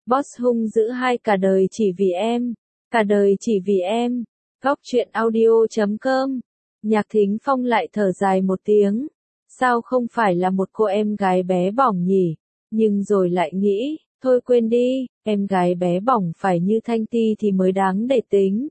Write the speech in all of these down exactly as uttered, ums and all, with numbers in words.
Boss hung dữ hai cả đời chỉ vì em, cả đời chỉ vì em. Góc truyện audio chấm com. Nhạc Thính Phong lại thở dài một tiếng. Sao không phải là một cô em gái bé bỏng nhỉ? Nhưng rồi lại nghĩ, thôi quên đi, em gái bé bỏng phải như Thanh Ti thì mới đáng để tính.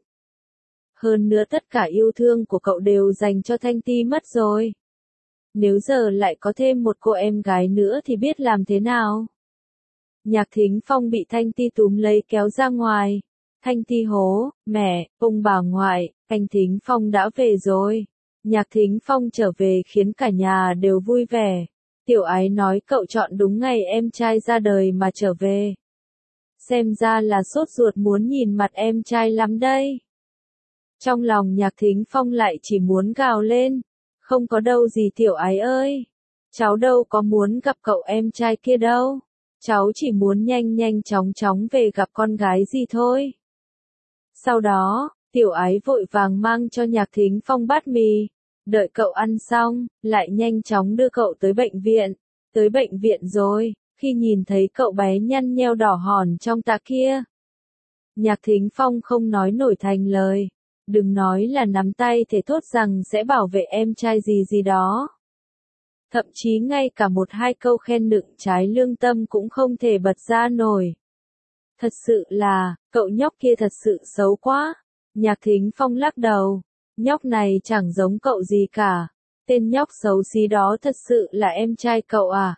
Hơn nữa tất cả yêu thương của cậu đều dành cho Thanh Ti mất rồi. Nếu giờ lại có thêm một cô em gái nữa thì biết làm thế nào? Nhạc Thính Phong bị Thanh Ti túm lấy kéo ra ngoài. Thanh Ti hố, mẹ, ông bà ngoại, anh Thính Phong đã về rồi. Nhạc Thính Phong trở về khiến cả nhà đều vui vẻ. Tiểu Ái nói cậu chọn đúng ngày em trai ra đời mà trở về. Xem ra là sốt ruột muốn nhìn mặt em trai lắm đây. Trong lòng Nhạc Thính Phong lại chỉ muốn gào lên. Không có đâu gì Tiểu Ái ơi. Cháu đâu có muốn gặp cậu em trai kia đâu. Cháu chỉ muốn nhanh nhanh chóng chóng về gặp con gái gì thôi. Sau đó, Tiểu Ái vội vàng mang cho Nhạc Thính Phong bát mì. Đợi cậu ăn xong, lại nhanh chóng đưa cậu tới bệnh viện. Tới bệnh viện rồi, khi nhìn thấy cậu bé nhăn nheo đỏ hòn trong tạ kia. Nhạc Thính Phong không nói nổi thành lời. Đừng nói là nắm tay thể thốt rằng sẽ bảo vệ em trai gì gì đó. Thậm chí ngay cả một hai câu khen nựng trái lương tâm cũng không thể bật ra nổi. Thật sự là, cậu nhóc kia thật sự xấu quá. Nhạc Thính Phong lắc đầu. Nhóc này chẳng giống cậu gì cả. Tên nhóc xấu xí đó thật sự là em trai cậu à?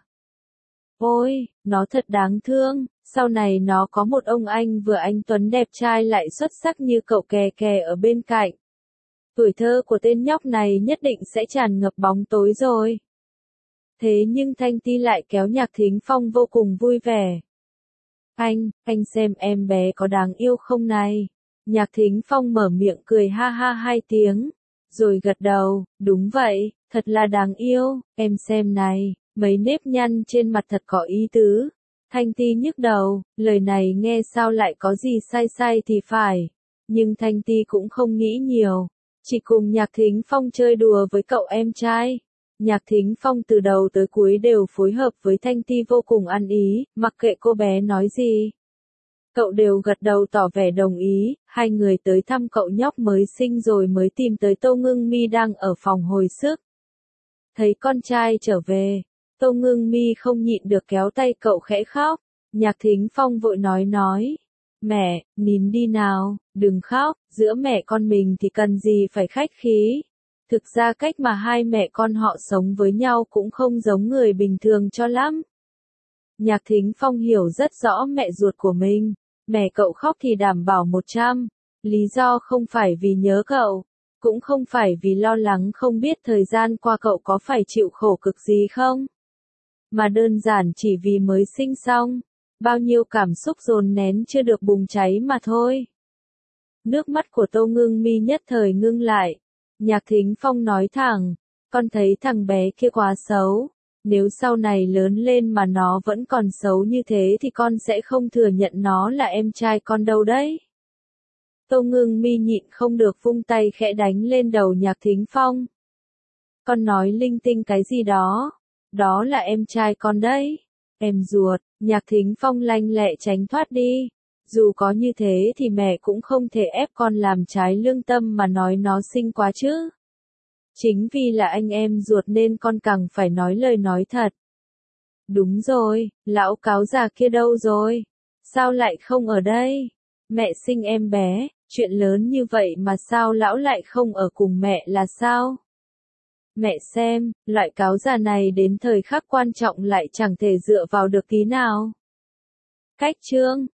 Ôi, nó thật đáng thương. Sau này nó có một ông anh vừa anh tuấn đẹp trai lại xuất sắc như cậu kè kè ở bên cạnh. Tuổi thơ của tên nhóc này nhất định sẽ tràn ngập bóng tối rồi. Thế nhưng Thanh Ti lại kéo Nhạc Thính Phong vô cùng vui vẻ. Anh, anh xem em bé có đáng yêu không này? Nhạc Thính Phong mở miệng cười ha ha hai tiếng, rồi gật đầu, đúng vậy, thật là đáng yêu, em xem này, mấy nếp nhăn trên mặt thật có ý tứ. Thanh Ti nhức đầu, lời này nghe sao lại có gì sai sai thì phải, nhưng Thanh Ti cũng không nghĩ nhiều, chỉ cùng Nhạc Thính Phong chơi đùa với cậu em trai. Nhạc Thính Phong từ đầu tới cuối đều phối hợp với Thanh Ti vô cùng ăn ý, mặc kệ cô bé nói gì. Cậu đều gật đầu tỏ vẻ đồng ý, hai người tới thăm cậu nhóc mới sinh rồi mới tìm tới Tô Ngưng Mi đang ở phòng hồi sức. Thấy con trai trở về, Tô Ngưng Mi không nhịn được kéo tay cậu khẽ khóc. Nhạc Thính Phong vội nói nói, mẹ, nín đi nào, đừng khóc, giữa mẹ con mình thì cần gì phải khách khí. Thực ra cách mà hai mẹ con họ sống với nhau cũng không giống người bình thường cho lắm. Nhạc Thính Phong hiểu rất rõ mẹ ruột của mình. Mẹ cậu khóc thì đảm bảo một trăm. Lý do không phải vì nhớ cậu. Cũng không phải vì lo lắng không biết thời gian qua cậu có phải chịu khổ cực gì không. Mà đơn giản chỉ vì mới sinh xong. Bao nhiêu cảm xúc dồn nén chưa được bùng cháy mà thôi. Nước mắt của Tô Ngưng Mi nhất thời ngưng lại. Nhạc Thính Phong nói thẳng. Con thấy thằng bé kia quá xấu. Nếu sau này lớn lên mà nó vẫn còn xấu như thế thì con sẽ không thừa nhận nó là em trai con đâu đấy. Tô Ngưng Mi nhịn không được vung tay khẽ đánh lên đầu Nhạc Thính Phong. Con nói linh tinh cái gì đó. Đó là em trai con đấy. Em ruột, Nhạc Thính Phong lanh lẹ tránh thoát đi. Dù có như thế thì mẹ cũng không thể ép con làm trái lương tâm mà nói nó xinh quá chứ. Chính vì là anh em ruột nên con càng phải nói lời nói thật. Đúng rồi, lão cáo già kia đâu rồi? Sao lại không ở đây? Mẹ sinh em bé, chuyện lớn như vậy mà sao lão lại không ở cùng mẹ là sao? Mẹ xem, loại cáo già này đến thời khắc quan trọng lại chẳng thể dựa vào được tí nào. Cách chương